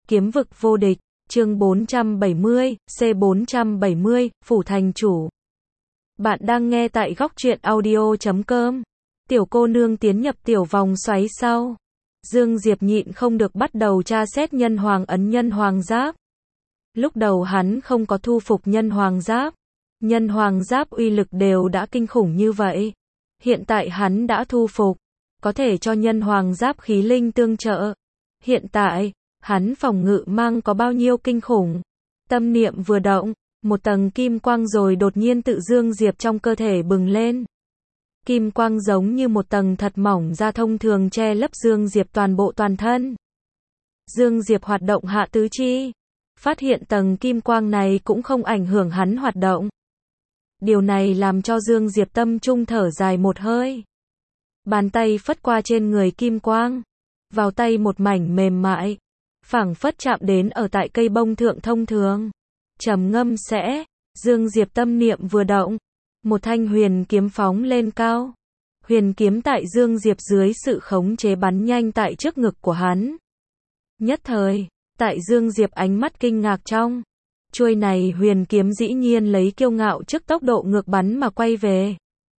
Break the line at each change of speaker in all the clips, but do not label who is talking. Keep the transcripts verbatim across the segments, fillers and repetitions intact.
Kiếm vực vô địch, chương bốn trăm bảy mươi, C bốn trăm bảy mươi, Phủ thành chủ. Bạn đang nghe tại góc truyện audio chấm com. Tiểu cô nương tiến nhập tiểu vòng xoáy sau. Dương Diệp nhịn không được bắt đầu tra xét nhân hoàng ấn nhân hoàng giáp. Lúc đầu hắn không có thu phục nhân hoàng giáp. Nhân hoàng giáp uy lực đều đã kinh khủng như vậy. Hiện tại hắn đã thu phục. Có thể cho nhân hoàng giáp khí linh tương trợ. Hiện tại, hắn phòng ngự mang có bao nhiêu kinh khủng. Tâm niệm vừa động, một tầng kim quang rồi đột nhiên tự Dương Diệp trong cơ thể bừng lên. Kim quang giống như một tầng thật mỏng da thông thường che lấp Dương Diệp toàn bộ toàn thân. Dương Diệp hoạt động hạ tứ chi. Phát hiện tầng kim quang này cũng không ảnh hưởng hắn hoạt động. Điều này làm cho Dương Diệp tâm trung thở dài một hơi. Bàn tay phất qua trên người kim quang. Vào tay một mảnh mềm mại. Phảng phất chạm đến ở tại cây bông thượng thông thường. Trầm ngâm sẽ. Dương Diệp tâm niệm vừa động. Một thanh huyền kiếm phóng lên cao. Huyền kiếm tại Dương Diệp dưới sự khống chế bắn nhanh tại trước ngực của hắn. Nhất thời, tại Dương Diệp ánh mắt kinh ngạc trong. Chuôi này huyền kiếm dĩ nhiên lấy kiêu ngạo trước tốc độ ngược bắn mà quay về.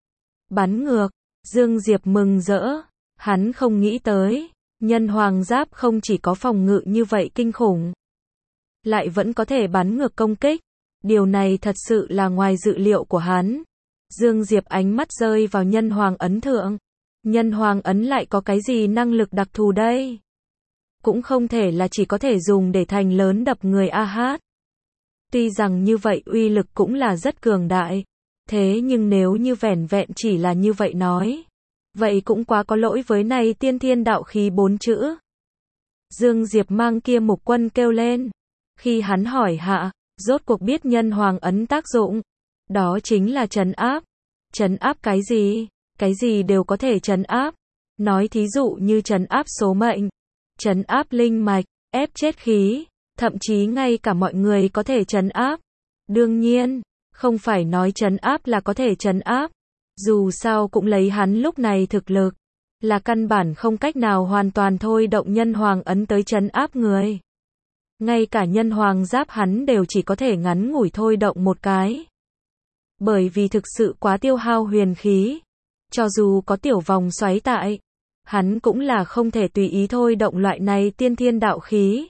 Bắn ngược, Dương Diệp mừng rỡ. Hắn không nghĩ tới, nhân hoàng giáp không chỉ có phòng ngự như vậy kinh khủng. Lại vẫn có thể bắn ngược công kích. Điều này thật sự là ngoài dự liệu của hắn. Dương Diệp ánh mắt rơi vào nhân hoàng ấn thượng. Nhân hoàng ấn lại có cái gì năng lực đặc thù đây? Cũng không thể là chỉ có thể dùng để thành lớn đập người a hát. Tuy rằng như vậy uy lực cũng là rất cường đại. Thế nhưng nếu như vẻn vẹn chỉ là như vậy nói. Vậy cũng quá có lỗi với này tiên thiên đạo khí bốn chữ. Dương Diệp mang kia mục quân kêu lên. Khi hắn hỏi hạ, rốt cuộc biết nhân hoàng ấn tác dụng. Đó chính là trấn áp. Trấn áp cái gì? Cái gì đều có thể trấn áp. Nói thí dụ như trấn áp số mệnh. Trấn áp linh mạch, ép chết khí. Thậm chí ngay cả mọi người có thể trấn áp. Đương nhiên, không phải nói trấn áp là có thể trấn áp. Dù sao cũng lấy hắn lúc này thực lực. Là căn bản không cách nào hoàn toàn thôi động nhân hoàng ấn tới trấn áp người. Ngay cả nhân hoàng giáp hắn đều chỉ có thể ngắn ngủi thôi động một cái. Bởi vì thực sự quá tiêu hao huyền khí. Cho dù có tiểu vòng xoáy tại, hắn cũng là không thể tùy ý thôi động loại này tiên thiên đạo khí.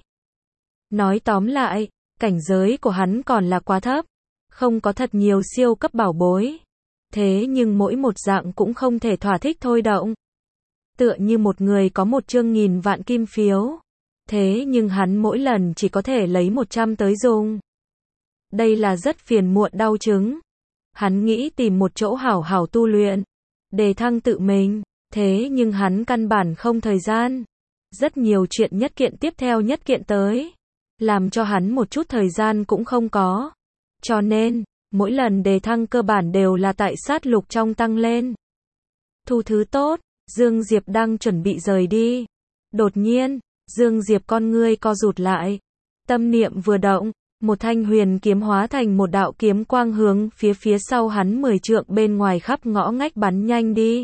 Nói tóm lại, cảnh giới của hắn còn là quá thấp. Không có thật nhiều siêu cấp bảo bối. Thế nhưng mỗi một dạng cũng không thể thỏa thích thôi động. Tựa như một người có một chương nghìn vạn kim phiếu. Thế nhưng hắn mỗi lần chỉ có thể lấy một trăm tới dùng. Đây là rất phiền muộn đau chứng. Hắn nghĩ tìm một chỗ hảo hảo tu luyện. Đề thăng tự mình. Thế nhưng hắn căn bản không thời gian. Rất nhiều chuyện nhất kiện tiếp theo nhất kiện tới. Làm cho hắn một chút thời gian cũng không có. Cho nên, mỗi lần đề thăng cơ bản đều là tại sát lục trong tăng lên. Thu thứ tốt, Dương Diệp đang chuẩn bị rời đi. Đột nhiên, Dương Diệp con ngươi co rụt lại. Tâm niệm vừa động, một thanh huyền kiếm hóa thành một đạo kiếm quang hướng phía phía sau hắn mười trượng bên ngoài khắp ngõ ngách bắn nhanh đi.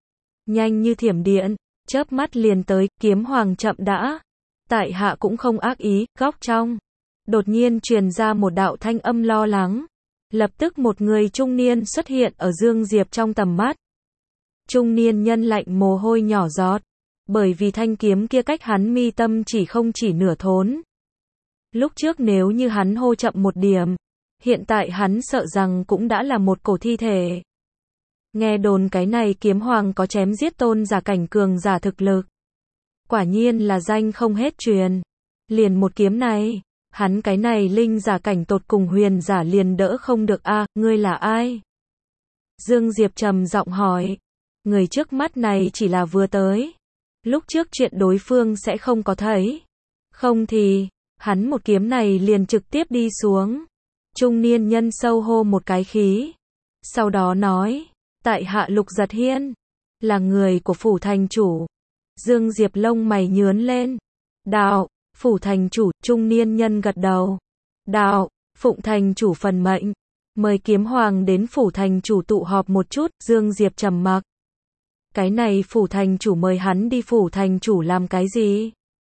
Nhanh như thiểm điện, chớp mắt liền tới, kiếm hoàng chậm đã. Tại hạ cũng không ác ý, góc trong. Đột nhiên truyền ra một đạo thanh âm lo lắng. Lập tức một người trung niên xuất hiện ở Dương Diệp trong tầm mắt. Trung niên nhân lạnh mồ hôi nhỏ giọt. Bởi vì thanh kiếm kia cách hắn mi tâm chỉ không chỉ nửa thốn. Lúc trước nếu như hắn hô chậm một điểm. Hiện tại hắn sợ rằng cũng đã là một cổ thi thể. Nghe đồn cái này kiếm hoàng có chém giết tôn giả cảnh cường giả thực lực. Quả nhiên là danh không hết truyền. Liền một kiếm này. Hắn cái này linh giả cảnh tột cùng huyền giả liền đỡ không được a, à, ngươi là ai? Dương Diệp trầm giọng hỏi. Người trước mắt này chỉ là vừa tới. Lúc trước chuyện đối phương sẽ không có thấy. Không thì, hắn một kiếm này liền trực tiếp đi xuống. Trung niên nhân sâu hô một cái khí. Sau đó nói, tại hạ Lục Giật Hiên. Là người của phủ thành chủ. Dương Diệp lông mày nhướn lên. Đạo. Phủ thành chủ, trung niên nhân gật đầu. Đạo, phụng thành chủ phần mệnh. Mời kiếm hoàng đến phủ thành chủ tụ họp một chút, Dương Diệp trầm mặc. Cái này phủ thành chủ mời hắn đi phủ thành chủ làm cái gì?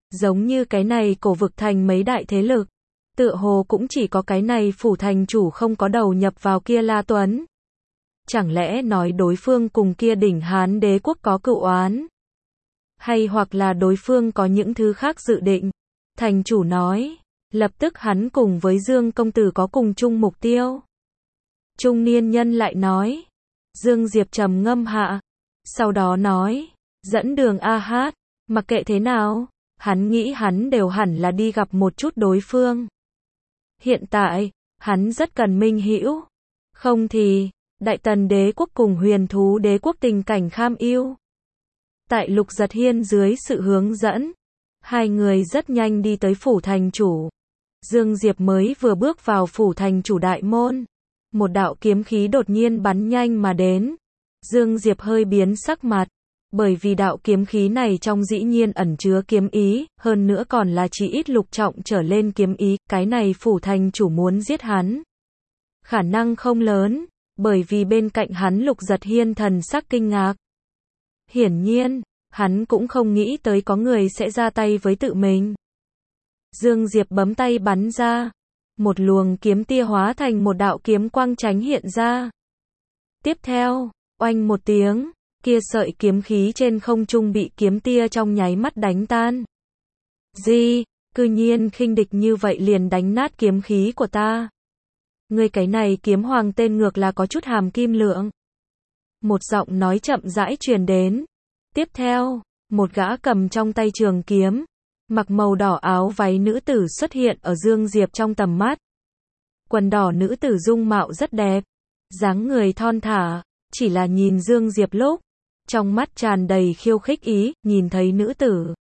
Giống như cái này cổ vực thành mấy đại thế lực. Tựa hồ cũng chỉ có cái này phủ thành chủ không có đầu nhập vào kia La Tuấn. Chẳng lẽ nói đối phương cùng kia đỉnh Hán đế quốc có cựu oán? Hay hoặc là đối phương có những thứ khác dự định? Thành chủ nói. Lập tức hắn cùng với Dương công tử có cùng chung mục tiêu. Trung niên nhân lại nói. Dương Diệp trầm ngâm hạ. Sau đó nói. Dẫn đường A Hát. Mặc kệ thế nào, hắn nghĩ hắn đều hẳn là đi gặp một chút đối phương. Hiện tại, hắn rất cần minh hữu. Không thì, Đại Tần đế quốc cùng Huyền Thú đế quốc tình cảnh kham ưu. Tại Lục Giật Hiên dưới sự hướng dẫn, hai người rất nhanh đi tới phủ thành chủ. Dương Diệp mới vừa bước vào phủ thành chủ đại môn. Một đạo kiếm khí đột nhiên bắn nhanh mà đến. Dương Diệp hơi biến sắc mặt. Bởi vì đạo kiếm khí này trong dĩ nhiên ẩn chứa kiếm ý, hơn nữa còn là chỉ ít lục trọng trở lên kiếm ý, cái này phủ thành chủ muốn giết hắn. Khả năng không lớn, bởi vì bên cạnh hắn Lục Giật Hiên thần sắc kinh ngạc. Hiển nhiên, hắn cũng không nghĩ tới có người sẽ ra tay với tự mình. Dương Diệp bấm tay bắn ra, một luồng kiếm tia hóa thành một đạo kiếm quang tránh hiện ra. Tiếp theo, oanh một tiếng, kia sợi kiếm khí trên không trung bị kiếm tia trong nháy mắt đánh tan. Gì, cư nhiên khinh địch như vậy liền đánh nát kiếm khí của ta. Ngươi cái này kiếm hoàng tên ngược là có chút hàm kim lượng. Một giọng nói chậm rãi truyền đến. Tiếp theo, một gã cầm trong tay trường kiếm, mặc màu đỏ áo váy nữ tử xuất hiện ở Dương Diệp trong tầm mắt. Quần đỏ nữ tử dung mạo rất đẹp, dáng người thon thả, chỉ là nhìn Dương Diệp lúc, trong mắt tràn đầy khiêu khích ý, nhìn thấy nữ tử.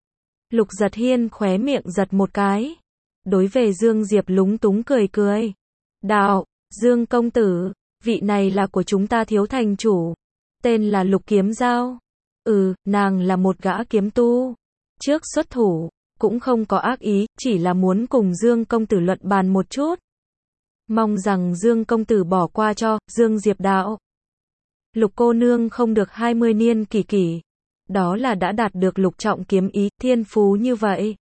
Lục Giật Hiên khóe miệng giật một cái. Đối về Dương Diệp lúng túng cười cười. Đạo, Dương công tử, vị này là của chúng ta thiếu thành chủ. Tên là Lục Kiếm Giao. Ừ, nàng là một gã kiếm tu. Trước xuất thủ, cũng không có ác ý, chỉ là muốn cùng Dương công tử luận bàn một chút. Mong rằng Dương công tử bỏ qua cho, Dương Diệp đạo. Lục cô nương không được hai mươi niên kỷ kỷ. Đó là đã đạt được lục trọng kiếm ý, thiên phú như vậy.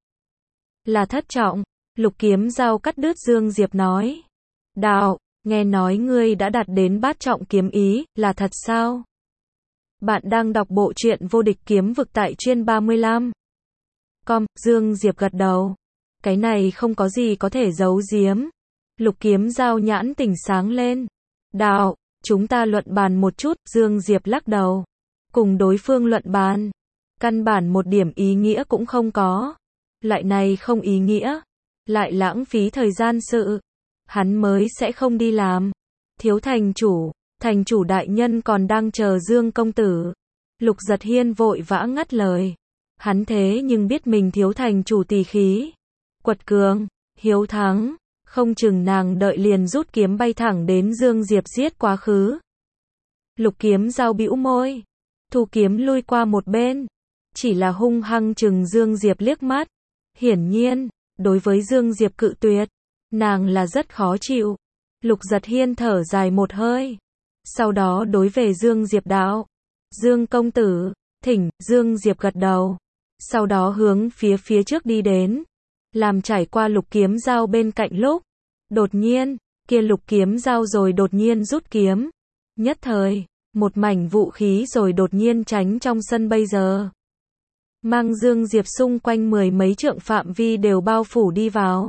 Là thất trọng, Lục Kiếm Giao cắt đứt Dương Diệp nói. Đạo, nghe nói ngươi đã đạt đến bát trọng kiếm ý, là thật sao? Bạn đang đọc bộ truyện Vô Địch Kiếm Vực tại chuyên ba mươi lăm. Com, Dương Diệp gật đầu. Cái này không có gì có thể giấu giếm. Lục Kiếm Giao nhãn tỉnh sáng lên. Đạo, chúng ta luận bàn một chút, Dương Diệp lắc đầu. Cùng đối phương luận bàn. Căn bản một điểm ý nghĩa cũng không có. Lại này không ý nghĩa. Lại lãng phí thời gian sự. Hắn mới sẽ không đi làm. Thiếu thành chủ, thành chủ đại nhân còn đang chờ Dương công tử. Lục Giật Hiên vội vã ngắt lời. Hắn thế nhưng biết mình thiếu thành chủ tỳ khí. Quật cường, hiếu thắng. Không chừng nàng đợi liền rút kiếm bay thẳng đến Dương Diệp giết quá khứ. Lục Kiếm Giao bĩu môi. Thu kiếm lui qua một bên. Chỉ là hung hăng chừng Dương Diệp liếc mắt. Hiển nhiên, đối với Dương Diệp cự tuyệt, nàng là rất khó chịu. Lục Giật Hiên thở dài một hơi. Sau đó đối về Dương Diệp đạo. Dương công tử, thỉnh, Dương Diệp gật đầu. Sau đó hướng phía phía trước đi đến. Làm trải qua Lục Kiếm Giao bên cạnh lúc. Đột nhiên, kia Lục Kiếm Giao rồi đột nhiên rút kiếm. Nhất thời, một mảnh vũ khí rồi đột nhiên tránh trong sân bây giờ. Mang Dương Diệp xung quanh mười mấy trượng phạm vi đều bao phủ đi vào.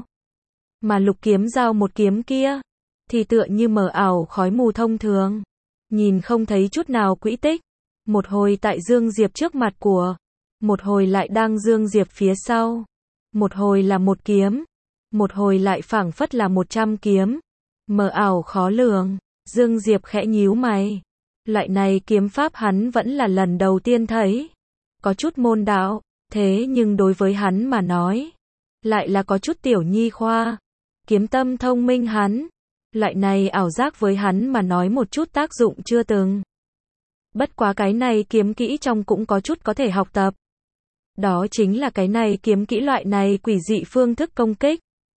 Mà Lục Kiếm Giao một kiếm kia, thì tựa như mờ ảo khói mù thông thường. Nhìn không thấy chút nào quỹ tích. Một hồi tại Dương Diệp trước mặt của. Một hồi lại đang Dương Diệp phía sau. Một hồi là một kiếm. Một hồi lại phảng phất là một trăm kiếm. Mờ ảo khó lường. Dương Diệp khẽ nhíu mày. Loại này kiếm pháp hắn vẫn là lần đầu tiên thấy. Có chút môn đạo, thế nhưng đối với hắn mà nói, lại là có chút tiểu nhi khoa. Kiếm tâm thông minh hắn, loại này ảo giác với hắn mà nói một chút tác dụng chưa từng. Bất quá cái này kiếm kỹ trong cũng có chút có thể học tập. Đó chính là cái này kiếm kỹ loại này quỷ dị phương thức công kích.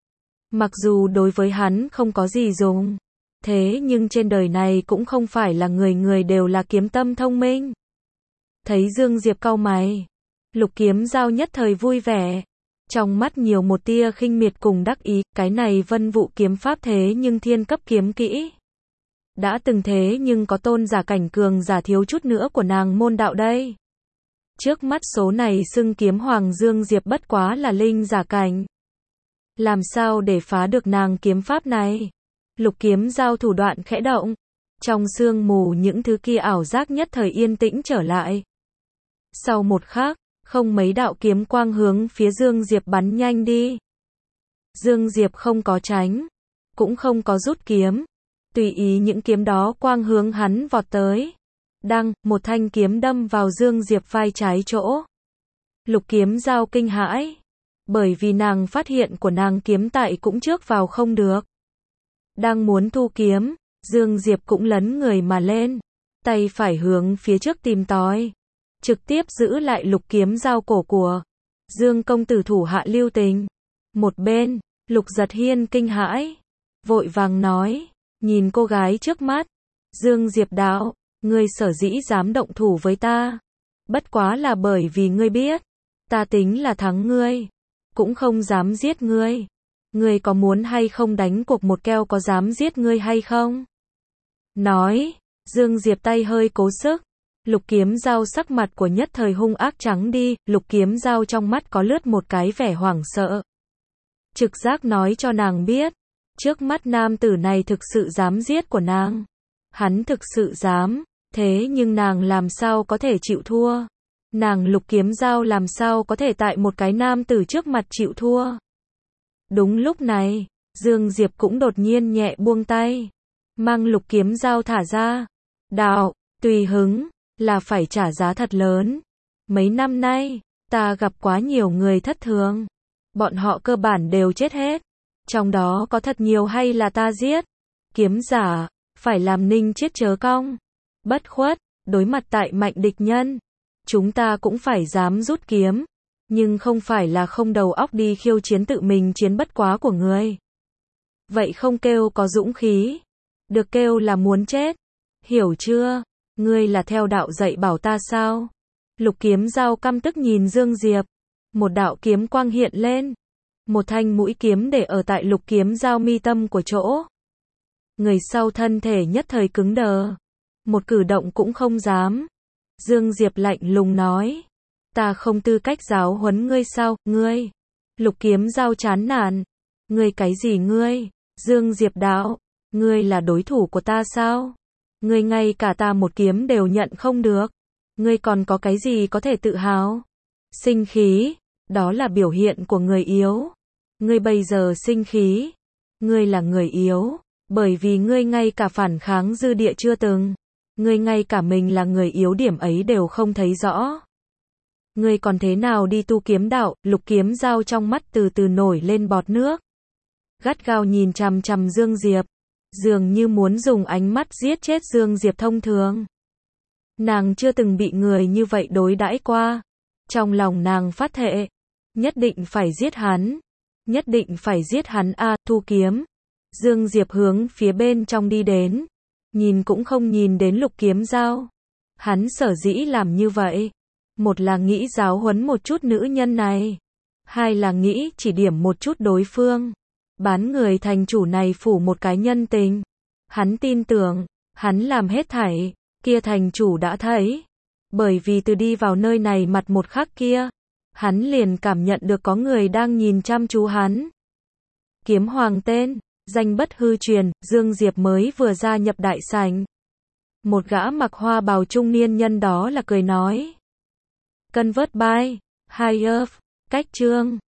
Mặc dù đối với hắn không có gì dùng, thế nhưng trên đời này cũng không phải là người người đều là kiếm tâm thông minh. Thấy Dương Diệp cau mày, Lục Kiếm Giao nhất thời vui vẻ. Trong mắt nhiều một tia khinh miệt cùng đắc ý, cái này vân vụ kiếm pháp thế nhưng thiên cấp kiếm kỹ. Đã từng thế nhưng có tôn giả cảnh cường giả thiếu chút nữa của nàng môn đạo đây. Trước mắt số này xưng kiếm hoàng Dương Diệp bất quá là linh giả cảnh. Làm sao để phá được nàng kiếm pháp này? Lục Kiếm Dao thủ đoạn khẽ động. Trong sương mù những thứ kia ảo giác nhất thời yên tĩnh trở lại. Sau một khắc, không mấy đạo kiếm quang hướng phía Dương Diệp bắn nhanh đi. Dương Diệp không có tránh, cũng không có rút kiếm. Tùy ý những kiếm đó quang hướng hắn vọt tới. Đăng, một thanh kiếm đâm vào Dương Diệp vai trái chỗ. Lục Kiếm Dao kinh hãi. Bởi vì nàng phát hiện của nàng kiếm tại cũng trước vào không được. Đang muốn thu kiếm, Dương Diệp cũng lấn người mà lên. Tay phải hướng phía trước tìm tòi. Trực tiếp giữ lại Lục Kiếm Dao cổ của Dương công tử thủ hạ lưu tình. Một bên, Lục Giật Hiên kinh hãi. Vội vàng nói, nhìn cô gái trước mắt. Dương Diệp đạo, ngươi sở dĩ dám động thủ với ta. Bất quá là bởi vì ngươi biết, ta tính là thắng ngươi. Cũng không dám giết ngươi. Ngươi có muốn hay không đánh cuộc một keo có dám giết ngươi hay không? Nói, Dương Diệp tay hơi cố sức. Lục Kiếm Dao sắc mặt của nhất thời hung ác trắng đi, Lục Kiếm Dao trong mắt có lướt một cái vẻ hoảng sợ. Trực giác nói cho nàng biết, trước mắt nam tử này thực sự dám giết của nàng. Hắn thực sự dám, thế nhưng nàng làm sao có thể chịu thua? Nàng Lục Kiếm Dao làm sao có thể tại một cái nam tử trước mặt chịu thua? Đúng lúc này, Dương Diệp cũng đột nhiên nhẹ buông tay, mang Lục Kiếm Dao thả ra. Đạo, tùy hứng, là phải trả giá thật lớn. Mấy năm nay, ta gặp quá nhiều người thất thường. Bọn họ cơ bản đều chết hết. Trong đó có thật nhiều hay là ta giết. Kiếm giả, phải làm ninh chết chớ cong. Bất khuất, đối mặt tại mạnh địch nhân. Chúng ta cũng phải dám rút kiếm. Nhưng không phải là không đầu óc đi khiêu chiến tự mình chiến bất quá của người. Vậy không kêu có dũng khí. Được kêu là muốn chết. Hiểu chưa? Ngươi là theo đạo dạy bảo ta sao? Lục Kiếm Dao căm tức nhìn Dương Diệp. Một đạo kiếm quang hiện lên. Một thanh mũi kiếm để ở tại Lục Kiếm Dao mi tâm của chỗ. Người sau thân thể nhất thời cứng đờ. Một cử động cũng không dám. Dương Diệp lạnh lùng nói. Ta không tư cách giáo huấn ngươi sao, ngươi? Lục Kiếm Dao chán nản. Ngươi cái gì ngươi? Dương Diệp đạo. Ngươi là đối thủ của ta sao? Ngươi ngay cả ta một kiếm đều nhận không được. Ngươi còn có cái gì có thể tự hào? Sinh khí, đó là biểu hiện của người yếu. Ngươi bây giờ sinh khí. Ngươi là người yếu, bởi vì ngươi ngay cả phản kháng dư địa chưa từng. Ngươi ngay cả mình là người yếu điểm ấy đều không thấy rõ. Ngươi còn thế nào đi tu kiếm đạo? Lục Kiếm Dao trong mắt từ từ nổi lên bọt nước. Gắt gao nhìn chằm chằm Dương Diệp. Dường như muốn dùng ánh mắt giết chết Dương Diệp thông thường. Nàng chưa từng bị người như vậy đối đãi qua. Trong lòng nàng phát thệ. Nhất định phải giết hắn. Nhất định phải giết hắn a à, thu kiếm. Dương Diệp hướng phía bên trong đi đến. Nhìn cũng không nhìn đến Lục Kiếm Dao. Hắn sở dĩ làm như vậy. Một là nghĩ giáo huấn một chút nữ nhân này. Hai là nghĩ chỉ điểm một chút đối phương. Bán người thành chủ này phủ một cái nhân tình. Hắn tin tưởng, hắn làm hết thảy, kia thành chủ đã thấy. Bởi vì từ đi vào nơi này mặt một khắc kia, hắn liền cảm nhận được có người đang nhìn chăm chú hắn. Kiếm hoàng tên, danh bất hư truyền, Dương Diệp mới vừa gia nhập đại sảnh. Một gã mặc hoa bào trung niên nhân đó là cười nói. Cân vớt bai, hai ớp, cách chương.